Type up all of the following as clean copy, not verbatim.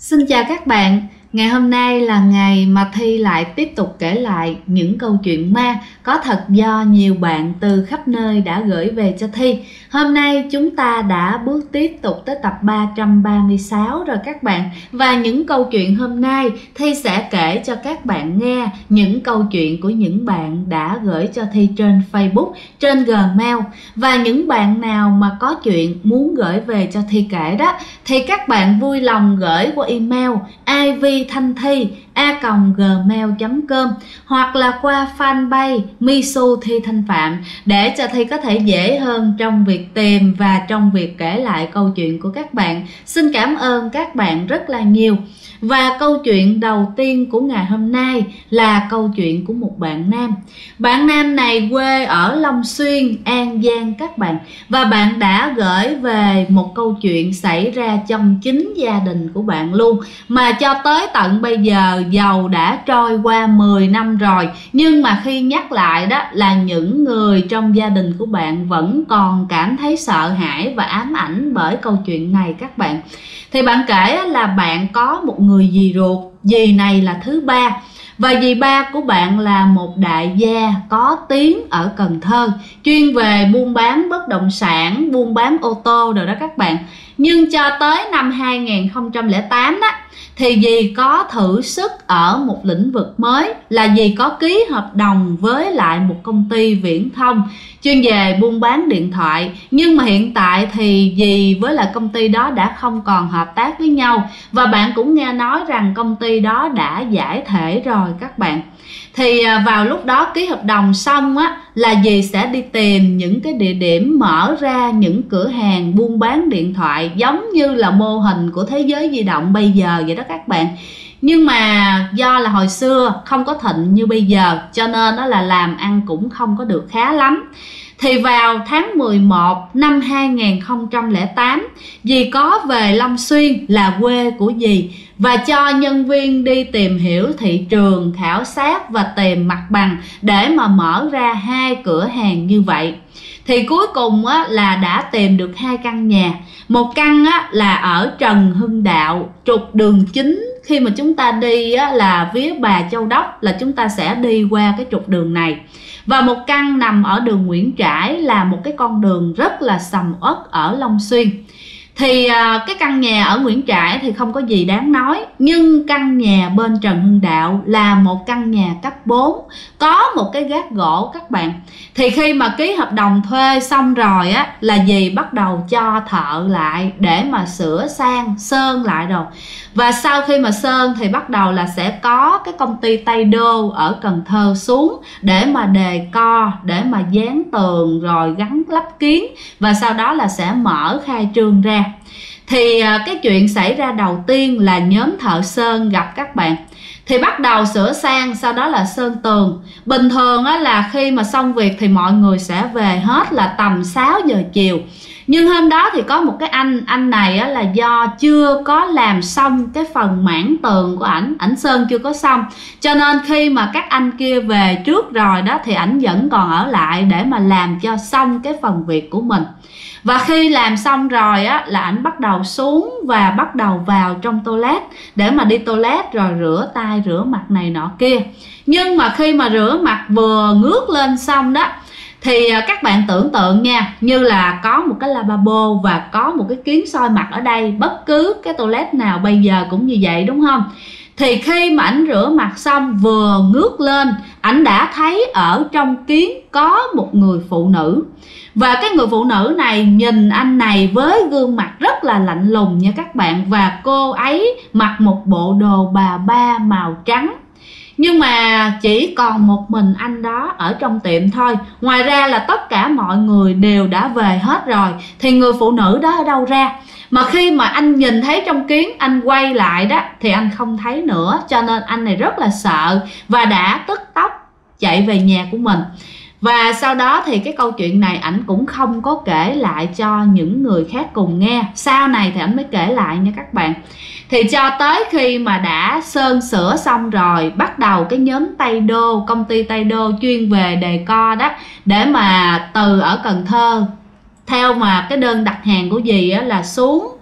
Xin chào các bạn, ngày hôm nay là ngày mà Thi lại tiếp tục kể lại những câu chuyện ma có thật do nhiều bạn từ khắp nơi đã gửi về cho Thi. Hôm nay chúng ta đã bước tiếp tục tới tập 336 rồi các bạn. Và những câu chuyện hôm nay Thi sẽ kể cho các bạn nghe những câu chuyện của những bạn đã gửi cho Thi trên Facebook, trên Gmail. Và những bạn nào mà có chuyện muốn gửi về cho Thi kể đó thì các bạn vui lòng gửi qua email ivthanthi@gmail.com hoặc là qua fanpage Misu Thi Thanh Phạm để cho Thi có thể dễ hơn trong việc tìm và trong việc kể lại câu chuyện của các bạn. Xin cảm ơn các bạn rất là nhiều. Và câu chuyện đầu tiên của ngày hôm nay là câu chuyện của một bạn nam. Bạn nam này quê ở Long Xuyên, An Giang các bạn. Và bạn đã gửi về một câu chuyện xảy ra trong chính gia đình của bạn luôn. Mà cho tới tận bây giờ dầu đã trôi qua 10 năm rồi, nhưng mà khi nhắc lại đó là những người trong gia đình của bạn vẫn còn cảm thấy sợ hãi và ám ảnh bởi câu chuyện này các bạn. Thì bạn kể là bạn có một người dì ruột, dì này là thứ ba. Và dì ba của bạn là một đại gia có tiếng ở Cần Thơ, chuyên về buôn bán bất động sản, buôn bán ô tô rồi đó các bạn. Nhưng cho tới năm 2008 đó thì dì có thử sức ở một lĩnh vực mới, là dì có ký hợp đồng với lại một công ty viễn thông chuyên về buôn bán điện thoại. Nhưng mà hiện tại thì dì với lại công ty đó đã không còn hợp tác với nhau. Và bạn cũng nghe nói rằng công ty đó đã giải thể rồi các bạn. Thì vào lúc đó ký hợp đồng xong á là dì sẽ đi tìm những cái địa điểm mở ra những cửa hàng buôn bán điện thoại, giống như là mô hình của thế giới di động bây giờ vậy đó các bạn. Nhưng mà do là hồi xưa không có thịnh như bây giờ cho nên đó là làm ăn cũng không có được khá lắm. Thì vào tháng 11 năm 2008, dì có về Long Xuyên là quê của dì và cho nhân viên đi tìm hiểu thị trường, khảo sát và tìm mặt bằng để mà mở ra 2 cửa hàng như vậy. Thì cuối cùng á, là đã tìm được 2 căn nhà. Một căn á, là ở Trần Hưng Đạo, trục đường chính. Khi mà chúng ta đi á, là vía Bà Châu Đốc là chúng ta sẽ đi qua cái trục đường này. Và một căn nằm ở đường Nguyễn Trãi, là một cái con đường rất là sầm uất ở Long Xuyên. Thì cái căn nhà ở Nguyễn Trãi thì không có gì đáng nói. Nhưng căn nhà bên Trần Hưng Đạo là một căn nhà cấp 4, có một cái gác gỗ các bạn. Thì khi mà ký hợp đồng thuê xong rồi á là dì bắt đầu cho thợ lại để mà sửa sang, sơn lại rồi. Và sau khi mà sơn thì bắt đầu là sẽ có cái công ty Tây Đô ở Cần Thơ xuống để mà đề co, để mà dán tường rồi gắn lắp kiến. Và sau đó là sẽ mở khai trương ra. Thì cái chuyện xảy ra đầu tiên là nhóm thợ sơn gặp các bạn. Thì bắt đầu sửa sang, sau đó là sơn tường. Bình thường á, là khi mà xong việc thì mọi người sẽ về hết là tầm 6 giờ chiều. Nhưng hôm đó thì có một cái anh này á, là do chưa có làm xong cái phần mảng tường của ảnh sơn chưa có xong. Cho nên khi mà các anh kia về trước rồi đó thì ảnh vẫn còn ở lại để mà làm cho xong cái phần việc của mình. Và khi làm xong rồi á là ảnh bắt đầu xuống và bắt đầu vào trong toilet để mà đi toilet rồi rửa tay rửa mặt này nọ kia. Nhưng mà khi mà rửa mặt vừa ngước lên xong đó thì các bạn tưởng tượng nha, như là có một cái lavabo và có một cái kiến soi mặt ở đây. Bất cứ cái toilet nào bây giờ cũng như vậy đúng không? Thì khi mà ảnh rửa mặt xong vừa ngước lên, ảnh đã thấy ở trong kiến có một người phụ nữ. Và cái người phụ nữ này nhìn anh này với gương mặt rất là lạnh lùng nha các bạn. Và cô ấy mặc một bộ đồ bà ba màu trắng. Nhưng mà chỉ còn một mình anh đó ở trong tiệm thôi. Ngoài ra là tất cả mọi người đều đã về hết rồi. Thì người phụ nữ đó ở đâu ra? Mà khi mà anh nhìn thấy trong kiến, anh quay lại đó thì anh không thấy nữa. Cho nên anh này rất là sợ và đã tức tốc chạy về nhà của mình. Và sau đó thì cái câu chuyện này ảnh cũng không có kể lại cho những người khác cùng nghe. Sau này thì ảnh mới kể lại nha các bạn. Thì cho tới khi mà đã sơn sửa xong rồi, bắt đầu cái nhóm Tây Đô, công ty Tây Đô chuyên về đề co đó, để mà từ ở Cần Thơ theo mà cái đơn đặt hàng của dì á, là xuống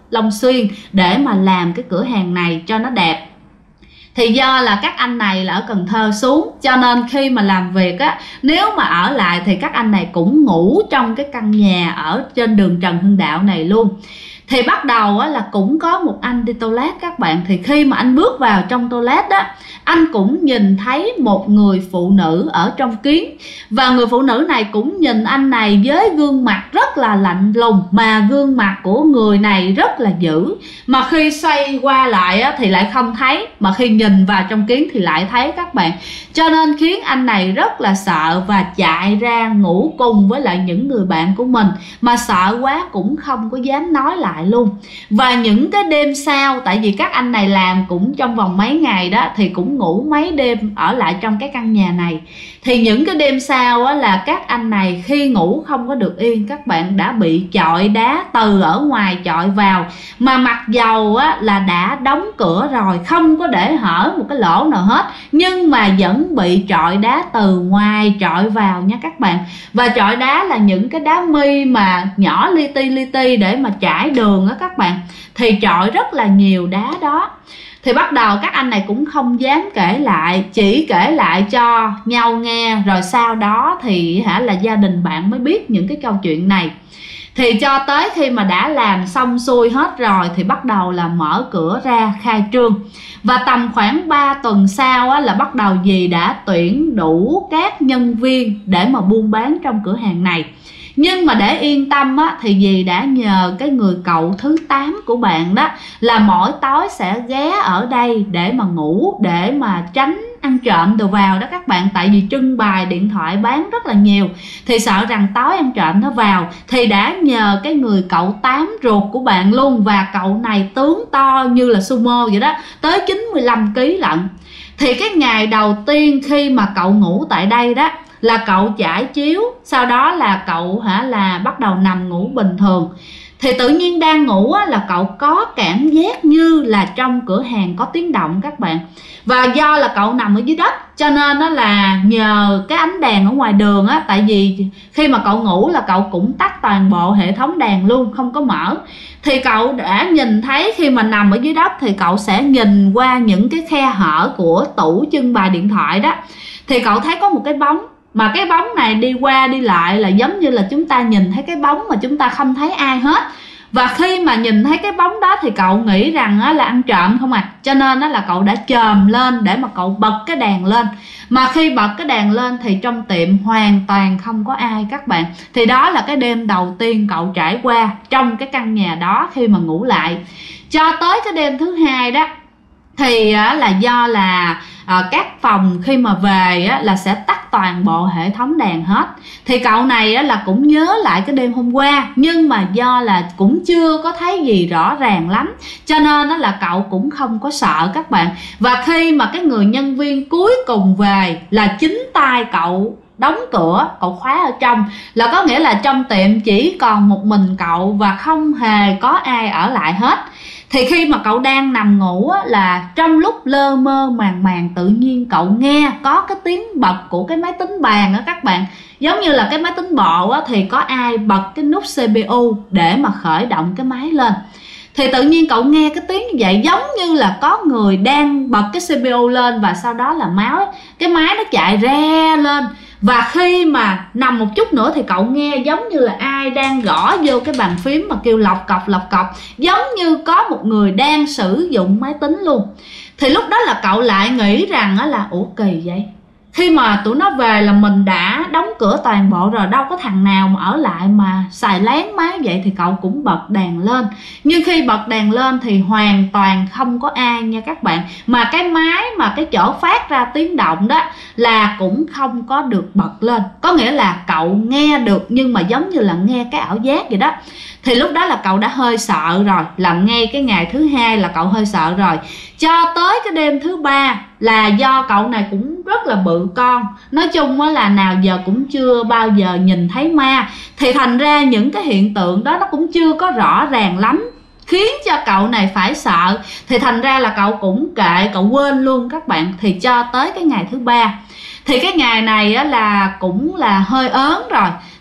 Long Xuyên để mà làm cái cửa hàng này cho nó đẹp. Thì do là các anh này là ở Cần Thơ xuống, cho nên khi mà làm việc á, nếu mà ở lại thì các anh này cũng ngủ trong cái căn nhà ở trên đường Trần Hưng Đạo này luôn. Thì bắt đầu á, là cũng có một anh đi toilet các bạn. Thì khi mà anh bước vào trong toilet á, anh cũng nhìn thấy một người phụ nữ ở trong kiến. Và người phụ nữ này cũng nhìn anh này với gương mặt rất là lạnh lùng, mà gương mặt của người này rất là dữ. Mà khi xoay qua lại á, thì lại không thấy, mà khi nhìn vào trong kiến thì lại thấy các bạn. Cho nên khiến anh này rất là sợ và chạy ra ngủ cùng với lại những người bạn của mình. Mà sợ quá cũng không có dám nói lại luôn. Và những cái đêm sau, tại vì các anh này làm cũng trong vòng mấy ngày đó, thì cũng ngủ mấy đêm ở lại trong cái căn nhà này. Thì những cái đêm sau á, là các anh này khi ngủ không có được yên, các bạn, đã bị chọi đá từ ở ngoài chọi vào. Mà mặc dầu á, là đã đóng cửa rồi, không có để hở một cái lỗ nào hết, nhưng mà vẫn bị chọi đá từ ngoài chọi vào nha các bạn. Và chọi đá là những cái đá mi mà nhỏ li ti để mà trải đường á các bạn. Thì chọi rất là nhiều đá đó. Thì bắt đầu các anh này cũng không dám kể lại, chỉ kể lại cho nhau nghe. Rồi sau đó thì là gia đình bạn mới biết những cái câu chuyện này. Thì cho tới khi mà đã làm xong xuôi hết rồi thì bắt đầu là mở cửa ra khai trương. Và tầm khoảng 3 tuần sau á, là bắt đầu dì đã tuyển đủ các nhân viên để mà buôn bán trong cửa hàng này. Nhưng mà để yên tâm á, thì dì đã nhờ cái người cậu thứ 8 của bạn đó là mỗi tối sẽ ghé ở đây để mà ngủ, để mà tránh ăn trộm đồ vào đó các bạn. Tại vì trưng bày điện thoại bán rất là nhiều, thì sợ rằng tối ăn trộm nó vào. Thì đã nhờ cái người cậu 8 ruột của bạn luôn. Và cậu này tướng to như là sumo vậy đó, tới 95 kg lận. Thì cái ngày đầu tiên khi mà cậu ngủ tại đây đó là cậu trải chiếu, sau đó là cậu là bắt đầu nằm ngủ bình thường. Thì tự nhiên đang ngủ á, là cậu có cảm giác như là trong cửa hàng có tiếng động các bạn. Và do là cậu nằm ở dưới đất cho nên đó là nhờ cái ánh đèn ở ngoài đường á. Tại vì khi mà cậu ngủ là cậu cũng tắt toàn bộ hệ thống đèn luôn, không có mở. Thì cậu đã nhìn thấy khi mà nằm ở dưới đất thì cậu sẽ nhìn qua những cái khe hở của tủ trưng bày điện thoại đó. Thì cậu thấy có một cái bóng. Mà cái bóng này đi qua đi lại là giống như là chúng ta nhìn thấy cái bóng mà chúng ta không thấy ai hết. Và khi mà nhìn thấy cái bóng đó thì cậu nghĩ rằng là ăn trộm không à. Cho nên là cậu đã chồm lên để mà cậu bật cái đèn lên. Mà khi bật cái đèn lên thì trong tiệm hoàn toàn không có ai các bạn. Thì đó là cái đêm đầu tiên cậu trải qua trong cái căn nhà đó khi mà ngủ lại. Cho tới cái đêm thứ hai đó thì là do là các phòng khi mà về là sẽ tắt toàn bộ hệ thống đèn hết. Thì cậu này là cũng nhớ lại cái đêm hôm qua, nhưng mà do là cũng chưa có thấy gì rõ ràng lắm, cho nên là cậu cũng không có sợ các bạn. Và khi mà cái người nhân viên cuối cùng về là chính tay cậu đóng cửa, cậu khóa ở trong. Là có nghĩa là trong tiệm chỉ còn một mình cậu và không hề có ai ở lại hết. Thì khi mà cậu đang nằm ngủ á, là trong lúc lơ mơ màng màng tự nhiên cậu nghe có cái tiếng bật của cái máy tính bàn á các bạn. Giống như là cái máy tính bộ á, thì có ai bật cái nút CPU để mà khởi động cái máy lên. Thì tự nhiên cậu nghe cái tiếng như vậy, giống như là có người đang bật cái CPU lên. Và sau đó là cái máy nó chạy re lên. Và khi mà nằm một chút nữa thì cậu nghe giống như là ai đang gõ vô cái bàn phím mà kêu lọc cọc, giống như có một người đang sử dụng máy tính luôn. Thì lúc đó là cậu lại nghĩ rằng là ủa kỳ vậy, khi mà tụi nó về là mình đã đóng cửa toàn bộ rồi, đâu có thằng nào mà ở lại mà xài lén máy vậy. Thì cậu cũng bật đèn lên. Nhưng khi bật đèn lên thì hoàn toàn không có ai nha các bạn. Mà cái máy mà cái chỗ phát ra tiếng động đó là cũng không có được bật lên. Có nghĩa là cậu nghe được nhưng mà giống như là nghe cái ảo giác vậy đó. Thì lúc đó là cậu đã hơi sợ rồi. Là ngay cái ngày thứ hai là cậu hơi sợ rồi. Cho tới cái đêm thứ ba là do cậu này cũng rất là bự con. Nói chung là nào giờ cũng chưa bao giờ nhìn thấy ma. Thì thành ra những cái hiện tượng đó nó cũng chưa có rõ ràng lắm, khiến cho cậu này phải sợ. Thì thành ra là cậu cũng kệ, cậu quên luôn các bạn. Thì cho tới cái ngày thứ ba, thì cái ngày này là cũng là hơi ớn rồi.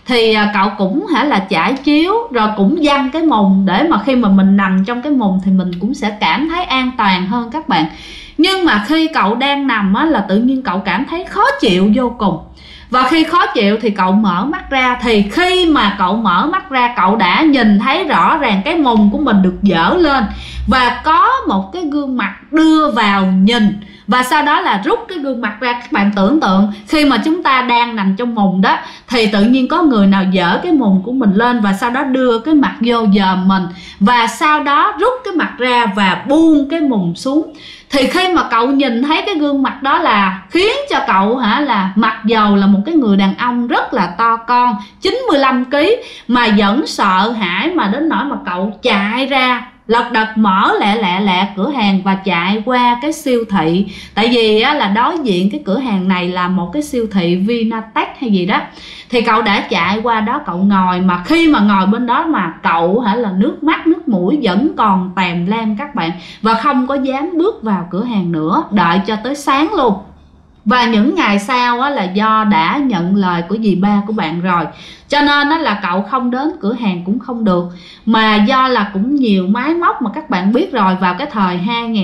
thì cậu cũng là trải chiếu rồi cũng văng cái mùng, để mà khi mà mình nằm trong cái mùng thì mình cũng sẽ cảm thấy an toàn hơn các bạn. Nhưng mà khi cậu đang nằm á, là tự nhiên cậu cảm thấy khó chịu vô cùng. Và khi khó chịu thì cậu mở mắt ra, thì khi mà cậu mở mắt ra, cậu đã nhìn thấy rõ ràng cái mùng của mình được dỡ lên và có một cái gương mặt đưa vào nhìn, và sau đó là rút cái gương mặt ra. Các bạn tưởng tượng khi mà chúng ta đang nằm trong mùng đó, thì tự nhiên có người nào dỡ cái mùng của mình lên và sau đó đưa cái mặt vô dòm mình, và sau đó rút cái mặt ra và buông cái mùng xuống. Thì khi mà cậu nhìn thấy cái gương mặt đó là khiến cho cậu là mặc dầu là một cái người đàn ông rất là to con 95 kg mà vẫn sợ hãi, mà đến nỗi mà cậu chạy ra lật đật mở lẹ cửa hàng và chạy qua cái siêu thị. Tại vì là đối diện cái cửa hàng này là một cái siêu thị Vinatech hay gì đó. Thì cậu đã chạy qua đó, cậu ngồi, mà khi mà ngồi bên đó mà cậu là nước mắt nước mũi vẫn còn tèm lem các bạn, và không có dám bước vào cửa hàng nữa, đợi cho tới sáng luôn. Và những ngày sau là do đã nhận lời của dì ba của bạn rồi, cho nên là cậu không đến cửa hàng cũng không được. Mà do là cũng nhiều máy móc, mà các bạn biết rồi, vào cái thời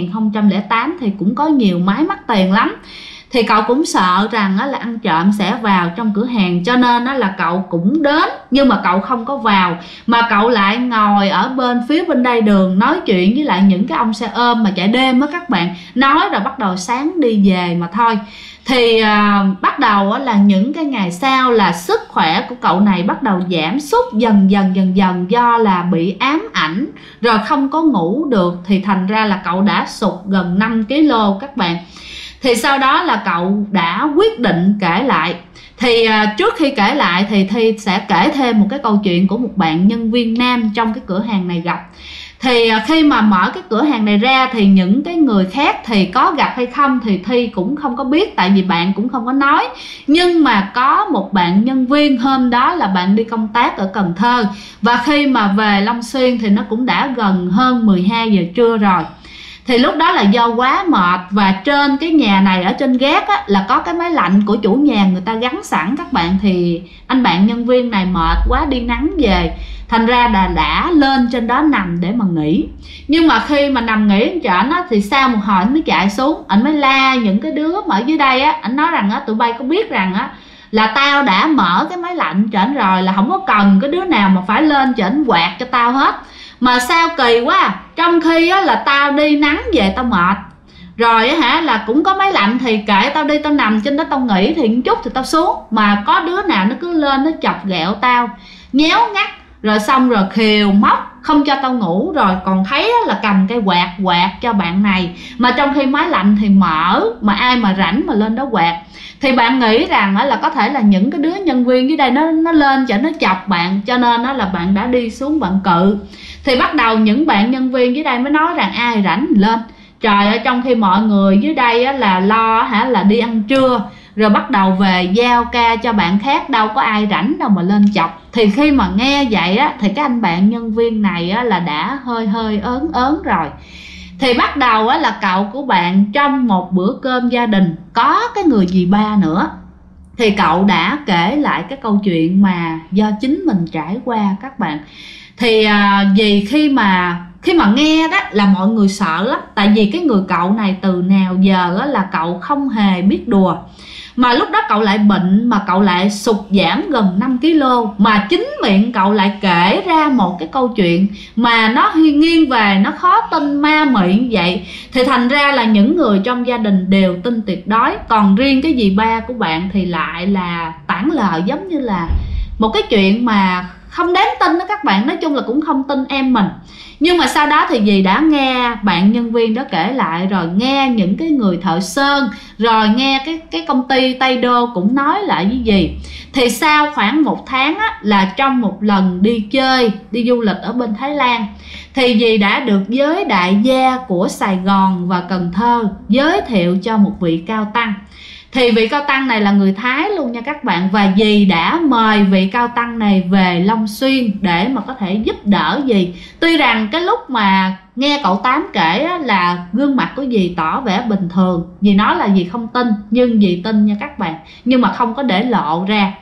2008 thì cũng có nhiều máy mắc tiền lắm. Thì cậu cũng sợ rằng là ăn trộm sẽ vào trong cửa hàng, cho nên là cậu cũng đến, nhưng mà cậu không có vào, mà cậu lại ngồi ở phía bên đây đường nói chuyện với lại những cái ông xe ôm mà chạy đêm á các bạn, nói rồi bắt đầu sáng đi về mà thôi. Thì bắt đầu là những cái ngày sau là sức khỏe của cậu này bắt đầu giảm sút dần dần do là bị ám ảnh rồi không có ngủ được, thì thành ra là cậu đã sụt gần 5 kg các bạn. Thì sau đó là cậu đã quyết định kể lại. Thì trước khi kể lại thì Thi sẽ kể thêm một cái câu chuyện của một bạn nhân viên nam trong cái cửa hàng này gặp. Thì khi mà mở cái cửa hàng này ra thì những cái người khác thì có gặp hay không thì Thi cũng không có biết, tại vì bạn cũng không có nói. Nhưng mà có một bạn nhân viên, hôm đó là bạn đi công tác ở Cần Thơ, và khi mà về Long Xuyên thì nó cũng đã gần hơn 12 giờ trưa rồi. Thì lúc đó là do quá mệt, và trên cái nhà này ở trên gác là có cái máy lạnh của chủ nhà người ta gắn sẵn các bạn. Thì anh bạn nhân viên này mệt quá đi nắng về, thành ra là đã lên trên đó nằm để mà nghỉ. Nhưng mà khi mà nằm nghỉ trên trển thì sau một hồi anh mới chạy xuống, anh mới la những cái đứa mà ở dưới đây anh nói rằng tụi bay có biết rằng là tao đã mở cái máy lạnh trển rồi, là không có cần cái đứa nào mà phải lên trển quạt cho tao hết. Mà sao kỳ quá, trong khi là tao đi nắng về tao mệt rồi là cũng có máy lạnh, thì kệ tao đi, tao nằm trên đó tao nghỉ thì một chút thì tao xuống, mà có đứa nào nó cứ lên nó chọc ghẹo tao, nhéo ngắt, rồi xong rồi khều móc không cho tao ngủ, rồi còn thấy là cầm cây quạt cho bạn này, mà trong khi máy lạnh thì mở, mà ai mà rảnh mà lên đó quạt. Thì bạn nghĩ rằng là có thể là những cái đứa nhân viên dưới đây nó lên cho nó chọc bạn, cho nên là bạn đã đi xuống bạn cự. Thì bắt đầu những bạn nhân viên dưới đây mới nói rằng ai rảnh lên. Trời ơi, trong khi mọi người dưới đây là lo là đi ăn trưa rồi bắt đầu về giao ca cho bạn khác, đâu có ai rảnh đâu mà lên chọc. Thì khi mà nghe vậy thì cái anh bạn nhân viên này là đã hơi ớn rồi. Thì bắt đầu là cậu của bạn trong một bữa cơm gia đình có cái người dì ba nữa, thì cậu đã kể lại cái câu chuyện mà do chính mình trải qua các bạn. Thì vì khi mà nghe đó là mọi người sợ lắm, tại vì cái người cậu này từ nào giờ là cậu không hề biết đùa, mà lúc đó cậu lại bệnh, mà cậu lại sụt giảm gần 5 kg, mà chính miệng cậu lại kể ra một cái câu chuyện mà nó nghiêng về nó khó tin ma mị như vậy. Thì thành ra là những người trong gia đình đều tin tuyệt đối, còn riêng cái dì ba của bạn thì lại là tản lờ, giống như là một cái chuyện mà không đáng tin đó các bạn. Nói chung là cũng không tin em mình. Nhưng mà sau đó thì dì đã nghe bạn nhân viên đó kể lại, rồi nghe những cái người thợ sơn, rồi nghe cái công ty Tây Đô cũng nói lại với dì. Thì sau khoảng 1 tháng là trong một lần đi chơi, đi du lịch ở bên Thái Lan, thì dì đã được giới đại gia của Sài Gòn và Cần Thơ giới thiệu cho một vị cao tăng. Thì vị cao tăng này là người Thái luôn nha các bạn. Và dì đã mời vị cao tăng này về Long Xuyên để mà có thể giúp đỡ dì. Tuy rằng cái lúc mà nghe cậu Tám kể là gương mặt của dì tỏ vẻ bình thường, dì nói là dì không tin, nhưng dì tin nha các bạn, nhưng mà không có để lộ ra.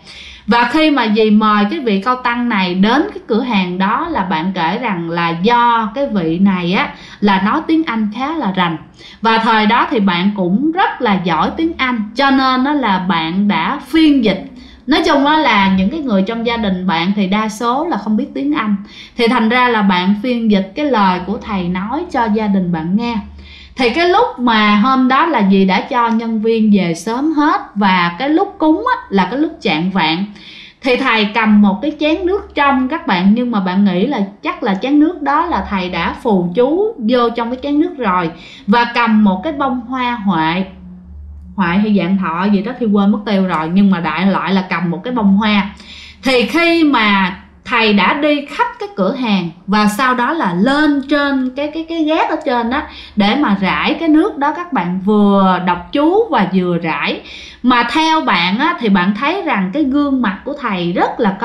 Và khi mà dì mời cái vị cao tăng này đến cái cửa hàng đó là bạn kể rằng là do cái vị này á là nói tiếng Anh khá là rành, và thời đó thì bạn cũng rất là giỏi tiếng Anh, cho nên đó là bạn đã phiên dịch. Nói chung đó là những cái người trong gia đình bạn thì đa số là không biết tiếng Anh, thì thành ra là bạn phiên dịch cái lời của thầy nói cho gia đình bạn nghe. Thì cái lúc mà hôm đó là dì đã cho nhân viên về sớm hết, và cái lúc cúng á, là cái lúc chạng vạng. Thì thầy cầm một cái chén nước trong các bạn, nhưng mà bạn nghĩ là chắc là chén nước đó là thầy đã phù chú vô trong cái chén nước rồi, và cầm một cái bông hoa hoại hay dạng thọ gì đó thì quên mất tiêu rồi, nhưng mà đại loại là cầm một cái bông hoa. Thì khi mà thầy đã đi khắp cái cửa hàng và sau đó là lên trên cái gác ở trên đó để mà rải cái nước đó, các bạn vừa đọc chú và vừa rải. Mà theo bạn á, thì bạn thấy rằng cái gương mặt của thầy rất là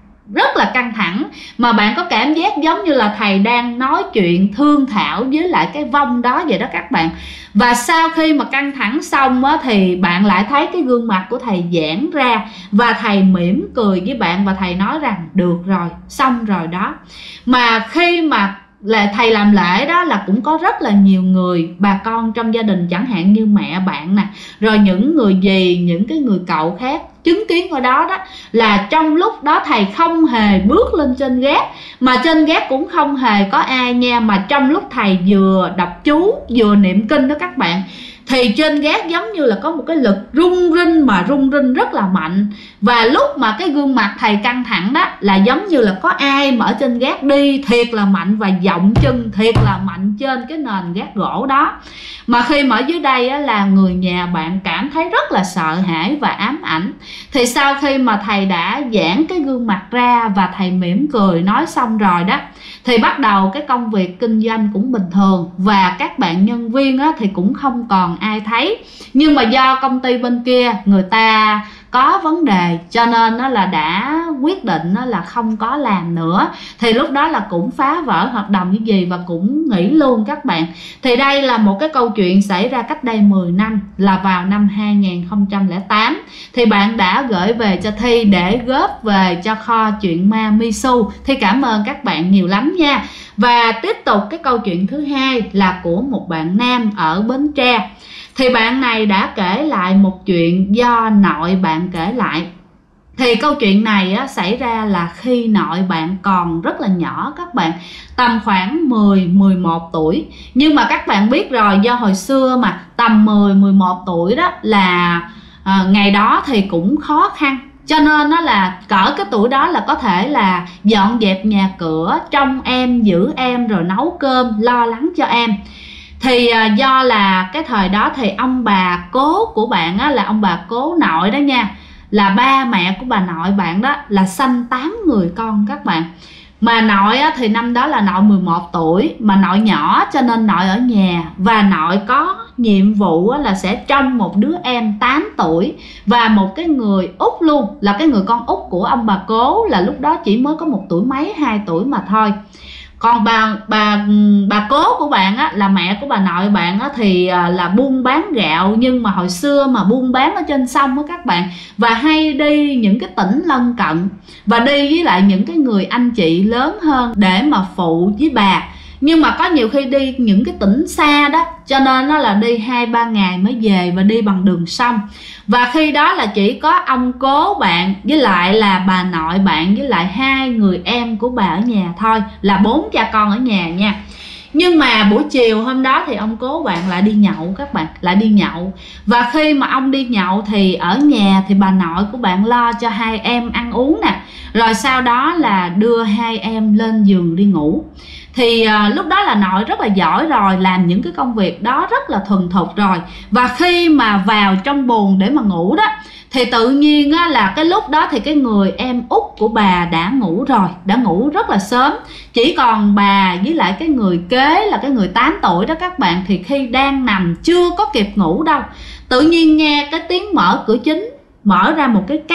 căng thẳng, mà bạn có cảm giác giống như là thầy đang nói chuyện thương thảo với lại cái vong đó vậy đó các bạn. Và sau khi mà căng thẳng xong á, thì bạn lại thấy cái gương mặt của thầy giãn ra, và thầy mỉm cười với bạn, và thầy nói rằng được rồi, xong rồi đó. Mà khi mà là thầy làm lễ đó là cũng có rất là nhiều người, bà con trong gia đình chẳng hạn như mẹ bạn nè, rồi những người dì, những cái người cậu khác chứng kiến ở đó đó, là trong lúc đó thầy không hề bước lên trên gác, mà trên gác cũng không hề có ai nha. Mà trong lúc thầy vừa đọc chú vừa niệm kinh đó các bạn, thì trên gác giống như là có một cái lực rung rinh rất là mạnh. Và lúc mà cái gương mặt thầy căng thẳng đó là giống như là có ai mà ở trên gác đi thiệt là mạnh, và giọng chân thiệt là mạnh trên cái nền gác gỗ đó. Mà khi mà ở dưới đây á, là người nhà bạn cảm thấy rất là sợ hãi và ám ảnh. Thì sau khi mà thầy đã giãn cái gương mặt ra và thầy mỉm cười nói xong rồi đó, thì bắt đầu cái công việc kinh doanh cũng bình thường, và các bạn nhân viên á, thì cũng không còn ai thấy. Nhưng mà do công ty bên kia người ta có vấn đề, cho nên nó là đã quyết định là không có làm nữa. Thì lúc đó là cũng phá vỡ hợp đồng với dì và cũng nghỉ luôn các bạn. Thì đây là một cái câu chuyện xảy ra cách đây 10 năm, là vào năm 2008. Thì bạn đã gửi về cho Thi để góp về cho kho chuyện ma Misu. Thi cảm ơn các bạn nhiều lắm nha. Và tiếp tục cái câu chuyện thứ hai là của một bạn nam ở Bến Tre. Thì bạn này đã kể lại một chuyện do nội bạn kể lại. Thì câu chuyện này á, xảy ra là khi nội bạn còn rất là nhỏ các bạn, tầm khoảng 10-11 tuổi. Nhưng mà các bạn biết rồi, do hồi xưa mà tầm 10-11 tuổi đó là ngày đó thì cũng khó khăn, cho nên nó là cỡ cái tuổi đó là có thể là dọn dẹp nhà cửa, trông em, giữ em, rồi nấu cơm, lo lắng cho em. Thì do là cái thời đó thì ông bà cố của bạn á, là ông bà cố nội đó nha, là ba mẹ của bà nội bạn đó là sanh 8 người con các bạn. Mà nội á, thì năm đó là nội 11 tuổi, mà nội nhỏ cho nên nội ở nhà, và nội có nhiệm vụ á, là sẽ trông một đứa em 8 tuổi và một cái người út luôn, là cái người con út của ông bà cố, là lúc đó chỉ mới có 1 tuổi mấy, 2 tuổi mà thôi. Còn bà cố của bạn á, là mẹ của bà nội bạn á, thì là buôn bán gạo, nhưng mà hồi xưa mà buôn bán ở trên sông á các bạn, và hay đi những cái tỉnh lân cận, và đi với lại những cái người anh chị lớn hơn để mà phụ với bà. Nhưng mà có nhiều khi đi những cái tỉnh xa đó, cho nên nó là đi 2-3 ngày mới về, và đi bằng đường sông. Và khi đó là chỉ có ông cố bạn với lại là bà nội bạn với lại 2 người em của bà ở nhà thôi, là 4 cha con ở nhà nha. Nhưng mà buổi chiều hôm đó thì ông cố bạn lại đi nhậu các bạn, lại đi nhậu. Và khi mà ông đi nhậu thì ở nhà thì bà nội của bạn lo cho 2 em ăn uống nè, rồi sau đó là đưa 2 em lên giường đi ngủ. Thì lúc đó là nội rất là giỏi rồi, làm những cái công việc đó rất là thuần thục rồi. Và khi mà vào trong buồng để mà ngủ đó, thì tự nhiên á, là cái lúc đó thì cái người em út của bà đã ngủ rồi, đã ngủ rất là sớm. Chỉ còn bà với lại cái người kế là cái người 8 tuổi đó các bạn, thì khi đang nằm chưa có kịp ngủ đâu, tự nhiên nghe cái tiếng mở cửa chính, mở ra một cái két.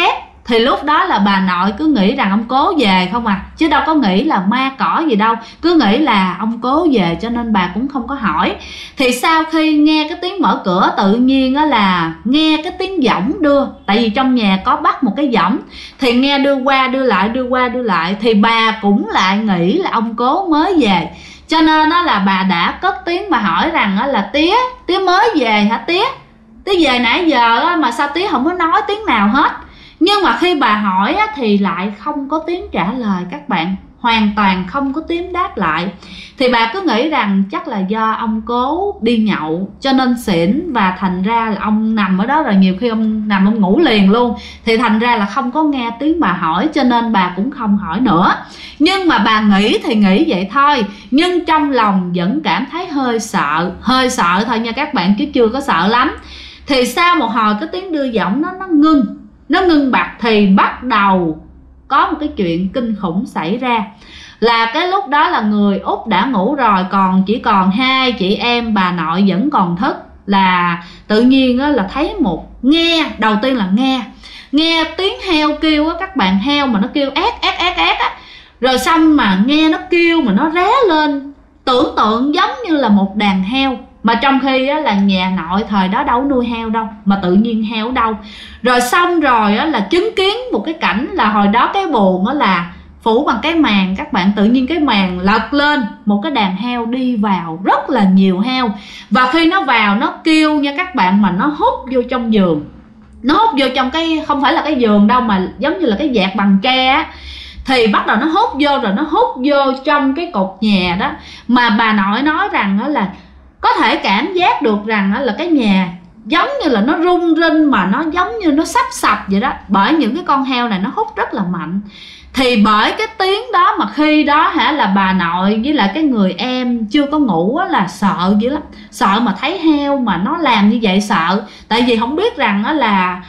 thì lúc đó là bà nội cứ nghĩ rằng ông Cố về không à, chứ đâu có nghĩ là ma cỏ gì đâu, cứ nghĩ là ông Cố về cho nên bà cũng không có hỏi. Thì sau khi nghe cái tiếng mở cửa, tự nhiên á là nghe cái tiếng giỏng đưa, tại vì trong nhà có bắt một cái giỏng, thì nghe đưa qua đưa lại, đưa qua đưa lại, thì bà cũng lại nghĩ là ông Cố mới về. Cho nên đó là bà đã cất tiếng bà hỏi rằng là tía mới về hả tía về nãy giờ mà sao tía không có nói tiếng nào hết. Nhưng mà khi bà hỏi thì lại không có tiếng trả lời các bạn, hoàn toàn không có tiếng đáp lại. Thì bà cứ nghĩ rằng chắc là do ông Cố đi nhậu cho nên xỉn, và thành ra là ông nằm ở đó rồi, nhiều khi ông nằm ông ngủ liền luôn, thì thành ra là không có nghe tiếng bà hỏi, cho nên bà cũng không hỏi nữa. Nhưng mà bà nghĩ thì nghĩ vậy thôi, nhưng trong lòng vẫn cảm thấy hơi sợ thôi nha các bạn, chứ chưa có sợ lắm. Thì sau một hồi cái tiếng đưa giọng nó ngưng bặt, thì bắt đầu có một cái chuyện kinh khủng xảy ra. Là cái lúc đó là người Út đã ngủ rồi, chỉ còn hai chị em bà nội vẫn còn thức. Là tự nhiên là thấy nghe đầu tiên là nghe tiếng heo kêu á các bạn, heo mà nó kêu ét á, rồi xong mà nghe nó kêu mà nó ré lên, tưởng tượng giống như là một đàn heo. Mà trong khi là nhà nội thời đó đâu nuôi heo đâu, mà tự nhiên heo đâu. Rồi xong rồi là chứng kiến một cái cảnh là hồi đó cái buồng là phủ bằng cái màn các bạn, tự nhiên cái màn lật lên, một cái đàn heo đi vào, rất là nhiều heo. Và khi nó vào nó kêu nha các bạn, mà nó hút vô trong giường, nó hút vô trong cái, không phải là cái giường đâu mà giống như là cái vạt bằng tre á, thì bắt đầu nó hút vô, rồi nó hút vô trong cái cột nhà đó. Mà bà nội nói rằng là có thể cảm giác được rằng là cái nhà giống như là nó rung rinh, mà nó giống như nó sắp sập vậy đó, bởi những cái con heo này nó hút rất là mạnh. Thì bởi cái tiếng đó mà khi đó là bà nội với lại cái người em chưa có ngủ là sợ dữ lắm, sợ mà thấy heo mà nó làm như vậy sợ. Tại vì không biết rằng là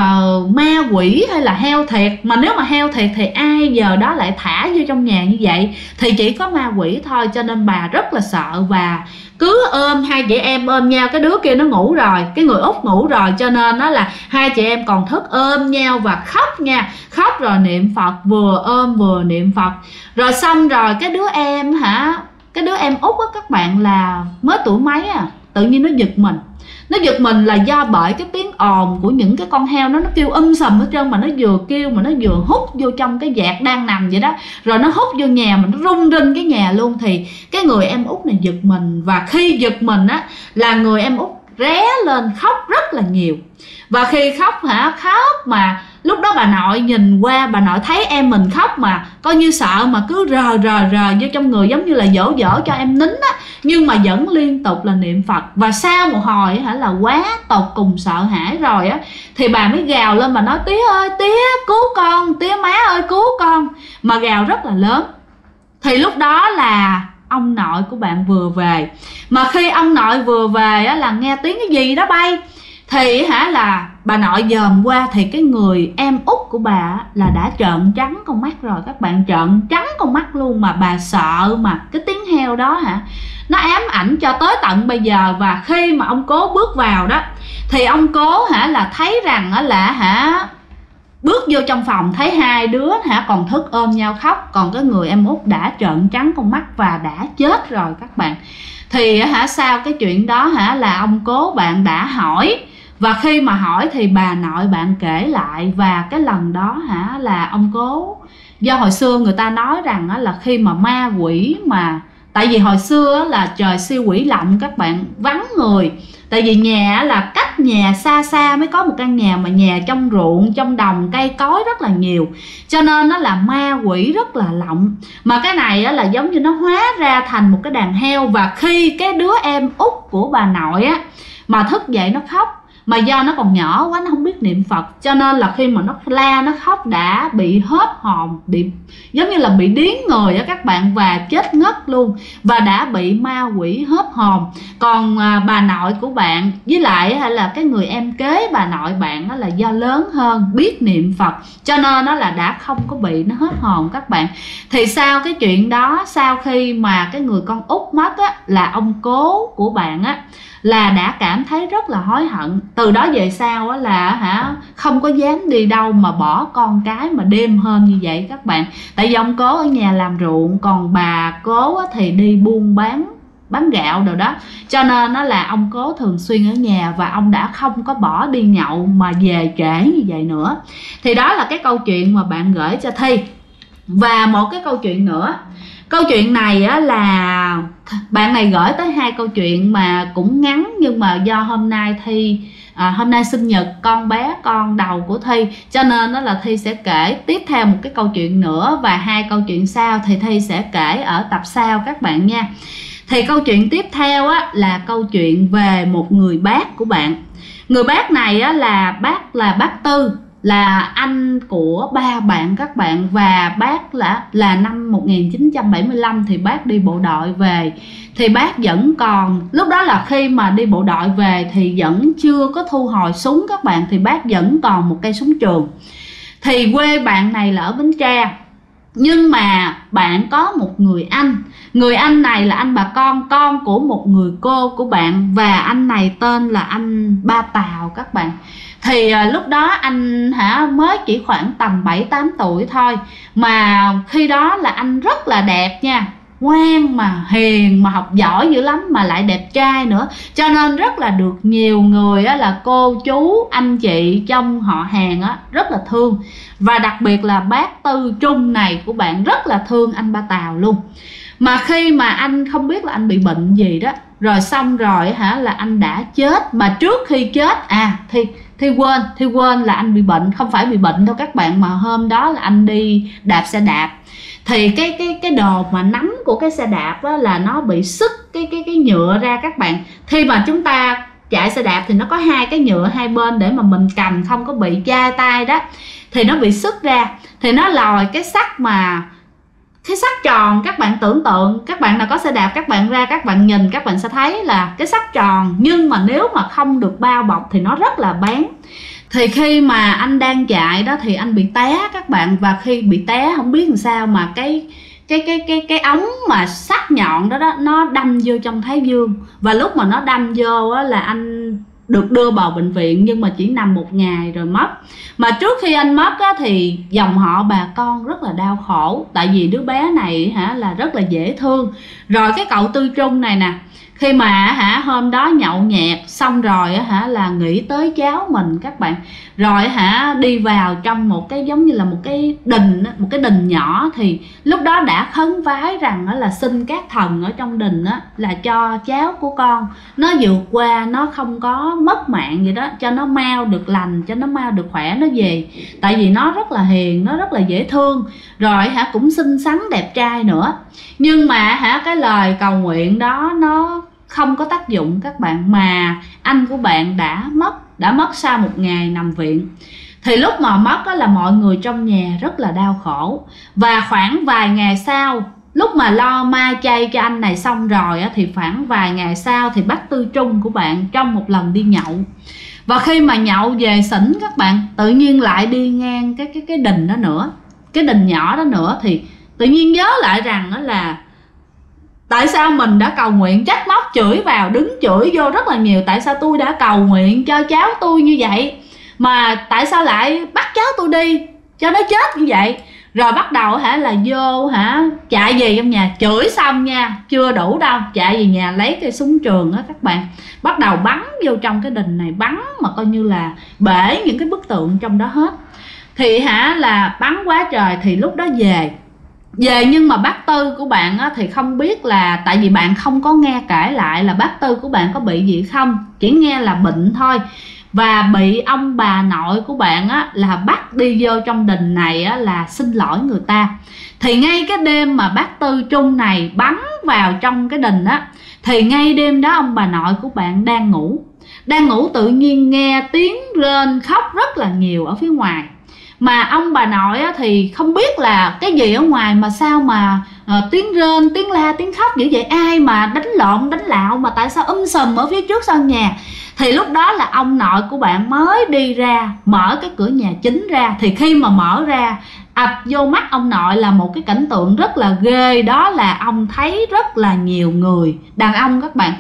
ma quỷ hay là heo thiệt, mà nếu mà heo thiệt thì ai giờ đó lại thả vô trong nhà như vậy, thì chỉ có ma quỷ thôi. Cho nên bà rất là sợ, và cứ ôm hai chị em ôm nhau, cái đứa kia nó ngủ rồi, cái người Út ngủ rồi, cho nên đó là hai chị em còn thức ôm nhau và khóc nha, khóc rồi niệm Phật, vừa ôm vừa niệm Phật. Rồi xong rồi cái đứa em cái đứa em Út các bạn là mới tuổi mấy tự nhiên nó giật mình. Nó giật mình là do bởi cái tiếng ồn của những cái con heo nó kêu sùm hết trơn, mà nó vừa kêu mà nó vừa hút vô trong cái vạt đang nằm vậy đó, rồi nó hút vô nhà mà nó rung rinh cái nhà luôn. Thì cái người em Út này giật mình, và khi giật mình là người em Út ré lên khóc rất là nhiều. Và khi khóc khóc mà lúc đó bà nội nhìn qua, bà nội thấy em mình khóc mà coi như sợ, mà cứ rờ vô trong người, giống như là dỗ cho em nín á, nhưng mà vẫn liên tục là niệm Phật. Và sau một hồi là quá tột cùng sợ hãi rồi thì bà mới gào lên, bà nói tía ơi tía cứu con, tía má ơi cứu con, mà gào rất là lớn. Thì lúc đó là ông nội của bạn vừa về, mà khi ông nội vừa về là nghe tiếng cái gì đó bay, thì là bà nội dòm qua thì cái người em Út của bà là đã trợn trắng con mắt rồi các bạn, trợn trắng con mắt luôn. Mà bà sợ, mà cái tiếng heo đó nó ám ảnh cho tới tận bây giờ. Và khi mà ông Cố bước vào đó thì ông Cố là thấy rằng là bước vô trong phòng thấy hai đứa còn thức ôm nhau khóc, còn cái người em Út đã trợn trắng con mắt và đã chết rồi các bạn. Thì sau cái chuyện đó là ông Cố bạn đã hỏi, và khi mà hỏi thì bà nội bạn kể lại. Và cái lần đó là ông Cố, do hồi xưa người ta nói rằng là khi mà ma quỷ, mà tại vì hồi xưa là trời siêu quỷ lộng các bạn, vắng người. Tại vì nhà là cách nhà xa xa mới có một căn nhà, mà nhà trong ruộng, trong đồng, cây cối rất là nhiều, cho nên nó là ma quỷ rất là lộng. Mà cái này là giống như nó hóa ra thành một cái đàn heo. Và khi cái đứa em Út của bà nội mà thức dậy nó khóc, mà do nó còn nhỏ quá, nó không biết niệm Phật, cho nên là khi mà nó la nó khóc đã bị hớp hồn, bị giống như là bị điếng người các bạn, và chết ngất luôn, và đã bị ma quỷ hớp hồn. Còn bà nội của bạn với lại là cái người em kế bà nội bạn là do lớn hơn, biết niệm Phật, cho nên nó là đã không có bị nó hớp hồn các bạn. Thì sau cái chuyện đó, sau khi mà cái người con Út mất là ông Cố của bạn là đã cảm thấy rất là hối hận. Từ đó về sau á là không có dám đi đâu mà bỏ con cái mà đêm hôm như vậy các bạn. Tại vì ông cố ở nhà làm ruộng, còn bà cố thì đi buôn bán gạo đồ đó, cho nên nó là ông cố thường xuyên ở nhà và ông đã không có bỏ đi nhậu mà về trễ như vậy nữa. Thì đó là cái câu chuyện mà bạn gửi cho Thi. Và một cái câu chuyện nữa, câu chuyện này á là bạn này gửi tới 2 câu chuyện mà cũng ngắn, nhưng mà do hôm nay Thi hôm nay sinh nhật con bé con đầu của Thi, cho nên đó là Thi sẽ kể tiếp theo một cái câu chuyện nữa, và 2 câu chuyện sau thì Thi sẽ kể ở tập sau các bạn nha. Thì câu chuyện tiếp theo á là câu chuyện về một người bác của bạn. Người bác này á là bác Tư, là anh của ba bạn các bạn, và bác là năm 1975 thì bác đi bộ đội về. Thì bác vẫn còn, lúc đó là khi mà đi bộ đội về thì vẫn chưa có thu hồi súng các bạn, thì bác vẫn còn một cây súng trường. Thì quê bạn này là ở Bến Tre, nhưng mà bạn có một người anh này là anh bà con của một người cô của bạn, và anh này tên là anh Ba Tàu các bạn. Thì lúc đó anh mới chỉ khoảng tầm 7-8 tuổi thôi, mà khi đó là anh rất là đẹp nha, ngoan mà hiền mà học giỏi dữ lắm, mà lại đẹp trai nữa, cho nên rất là được nhiều người là cô chú anh chị trong họ hàng rất là thương. Và đặc biệt là bác Tư Trung này của bạn rất là thương anh Ba Tàu luôn. Mà khi mà anh không biết là anh bị bệnh gì đó, rồi xong rồi là anh đã chết. Mà trước khi chết Thi quên là anh bị bệnh, không phải bị bệnh đâu các bạn, mà hôm đó là anh đi đạp xe đạp. Thì cái đồ mà nắm của cái xe đạp á, là nó bị xức cái nhựa ra các bạn. Khi mà chúng ta chạy xe đạp thì nó có 2 cái nhựa hai bên để mà mình cầm không có bị chai tay đó, thì nó bị xức ra. Thì nó lòi cái sắt tròn, các bạn tưởng tượng, các bạn nào có xe đạp các bạn ra các bạn nhìn, các bạn sẽ thấy là cái sắt tròn, nhưng mà nếu mà không được bao bọc thì nó rất là bén. Thì khi mà anh đang chạy đó thì anh bị té các bạn, và khi bị té không biết làm sao mà cái ống mà sắt nhọn đó nó đâm vô trong thái dương, và lúc mà nó đâm vô là anh được đưa vào bệnh viện, nhưng mà chỉ nằm 1 ngày rồi mất. Mà trước khi anh mất thì dòng họ bà con rất là đau khổ, tại vì đứa bé này là rất là dễ thương. Rồi cái cậu Tư Trung này nè, khi mà hôm đó nhậu nhẹt xong rồi là nghĩ tới cháu mình các bạn, rồi đi vào trong một cái giống như là một cái đình nhỏ. Thì lúc đó đã khấn vái rằng là xin các thần ở trong đình là cho cháu của con nó vượt qua, nó không có mất mạng vậy đó, cho nó mau được lành, cho nó mau được khỏe, nó về. Tại vì nó rất là hiền, nó rất là dễ thương, rồi cũng xinh xắn đẹp trai nữa. Nhưng mà cái lời cầu nguyện đó nó không có tác dụng các bạn, mà anh của bạn đã mất sau 1 ngày nằm viện. Thì lúc mà mất là mọi người trong nhà rất là đau khổ. Và khoảng vài ngày sau, lúc mà lo ma chay cho anh này xong rồi thì khoảng vài ngày sau thì bác Tư Trung của bạn trong một lần đi nhậu, và khi mà nhậu về xỉn các bạn, tự nhiên lại đi ngang cái đình đó nữa, cái đình nhỏ đó nữa, thì tự nhiên nhớ lại rằng là tại sao mình đã cầu nguyện, trách móc chửi vào, đứng chửi vô rất là nhiều. Tại sao tôi đã cầu nguyện cho cháu tôi như vậy, mà tại sao lại bắt cháu tôi đi cho nó chết như vậy. Rồi bắt đầu là vô chạy về trong nhà, chửi xong nha, chưa đủ đâu, chạy về nhà lấy cây súng trường á các bạn, bắt đầu bắn vô trong cái đình này, bắn mà coi như là bể những cái bức tượng trong đó hết. Thì là bắn quá trời. Thì lúc đó về nhưng mà bác Tư của bạn thì không biết là, tại vì bạn không có nghe kể lại là bác Tư của bạn có bị gì không, chỉ nghe là bệnh thôi. Và bị ông bà nội của bạn là bắt đi vô trong đình này là xin lỗi người ta. Thì ngay cái đêm mà bác Tư Trung này bắn vào trong cái đình thì ngay đêm đó ông bà nội của bạn đang ngủ tự nhiên nghe tiếng rên khóc rất là nhiều ở phía ngoài. Mà ông bà nội thì không biết là cái gì ở ngoài, mà sao mà tiếng rên, tiếng la, tiếng khóc dữ vậy, ai mà đánh lộn đánh lạo mà tại sao sùm ở phía trước sân nhà. Thì lúc đó là ông nội của bạn mới đi ra mở cái cửa nhà chính ra. Thì khi mà mở ra, ập vô mắt ông nội là một cái cảnh tượng rất là ghê. Đó là ông thấy rất là nhiều người đàn ông các bạn,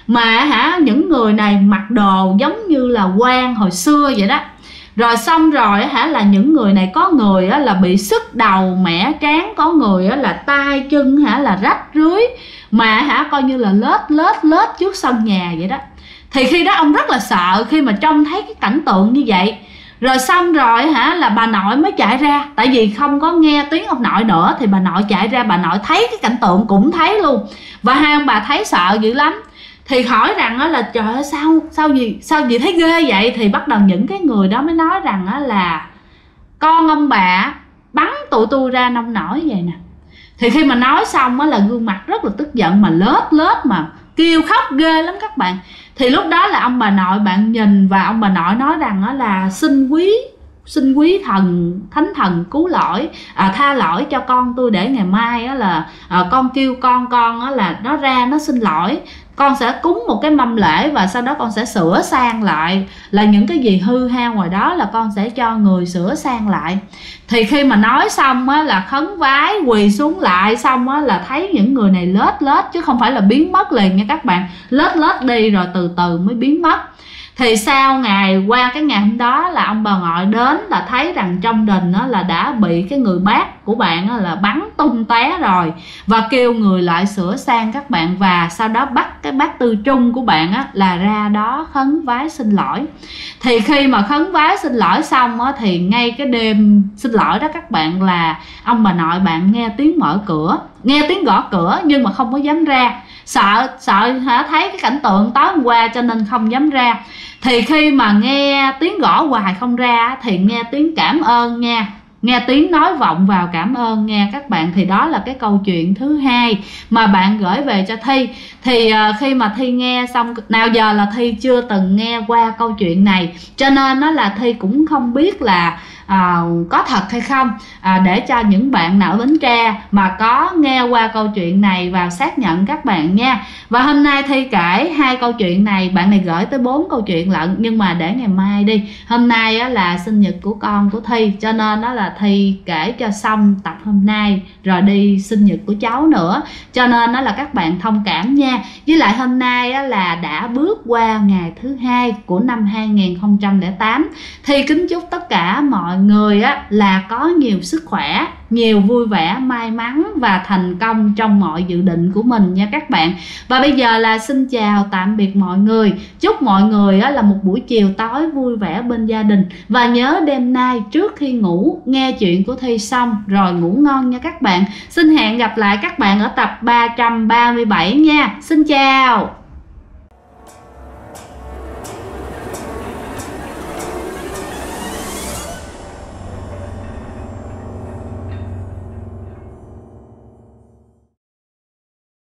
mà hả những người này mặc đồ giống như là quan hồi xưa vậy đó. Rồi xong rồi hả là những người này có người á là bị sứt đầu mẻ trán, có người á là tay chân hả là rách rưới, mà hả coi như là lết trước sân nhà vậy đó. Thì khi đó ông rất là sợ khi mà trông thấy cái cảnh tượng như vậy. Rồi xong rồi hả là bà nội mới chạy ra, tại vì không có nghe tiếng ông nội nữa, thì bà nội chạy ra, bà nội thấy cái cảnh tượng cũng thấy luôn, và hai ông bà thấy sợ dữ lắm. Thì hỏi rằng á là trời ơi sao gì thấy ghê vậy. Thì bắt đầu những cái người đó mới nói rằng á là con ông bà bắn tụi tôi ra nông nổi vậy nè. Thì khi mà nói xong á là gương mặt rất là tức giận, mà lết mà kêu khóc ghê lắm các bạn. Thì lúc đó là ông bà nội bạn nhìn, và ông bà nội nói rằng á là xin quý thánh thần cứu lỗi, tha lỗi cho con tôi, để ngày mai á là con kêu con á là nó ra nó xin lỗi, con sẽ cúng một cái mâm lễ, và sau đó con sẽ sửa sang lại, là những cái gì hư hao ngoài đó là con sẽ cho người sửa sang lại. Thì khi mà nói xong á là khấn vái quỳ xuống lại, xong á là thấy những người này lết chứ không phải là biến mất liền nha các bạn, lết đi rồi từ từ mới biến mất. Thì sau qua cái ngày hôm đó là ông bà ngoại đến là thấy rằng trong đình đó là đã bị cái người bác của bạn là bắn tung té rồi, và kêu người lại sửa sang các bạn. Và sau đó bắt cái bác tư trung của bạn á là ra đó khấn vái xin lỗi. Thì khi mà khấn vái xin lỗi xong á, thì ngay cái đêm xin lỗi đó các bạn, là ông bà nội bạn nghe tiếng mở cửa, nghe tiếng gõ cửa, nhưng mà không có dám ra, sợ thấy cái cảnh tượng tối hôm qua cho nên không dám ra. Thì khi mà nghe tiếng gõ hoài không ra thì nghe tiếng cảm ơn nha, nghe tiếng nói vọng vào cảm ơn nha các bạn. Thì đó là cái câu chuyện thứ hai mà bạn gửi về cho Thi. Thì khi mà Thi nghe xong, nào giờ là Thi chưa từng nghe qua câu chuyện này, cho nên nó là Thi cũng không biết là có thật hay không, để cho những bạn nào ở Bến Tre mà có nghe qua câu chuyện này vào xác nhận các bạn nha. Và hôm nay Thi kể 2 câu chuyện này, bạn này gửi tới 4 câu chuyện lận, nhưng mà để ngày mai đi. Hôm nay á, là sinh nhật của con của Thi, cho nên đó là Thi kể cho xong tập hôm nay rồi đi sinh nhật của cháu nữa, cho nên đó là các bạn thông cảm nha. Với lại hôm nay á, là đã bước qua ngày thứ 2 của năm 2008. Thi kính chúc tất cả mọi người á, là có nhiều sức khỏe, nhiều vui vẻ, may mắn và thành công trong mọi dự định của mình nha các bạn. Và bây giờ là xin chào tạm biệt mọi người. Chúc mọi người á, là một buổi chiều tối vui vẻ bên gia đình. Và nhớ đêm nay trước khi ngủ nghe chuyện của Thi xong rồi ngủ ngon nha các bạn. Xin hẹn gặp lại các bạn ở tập 337 nha. Xin chào.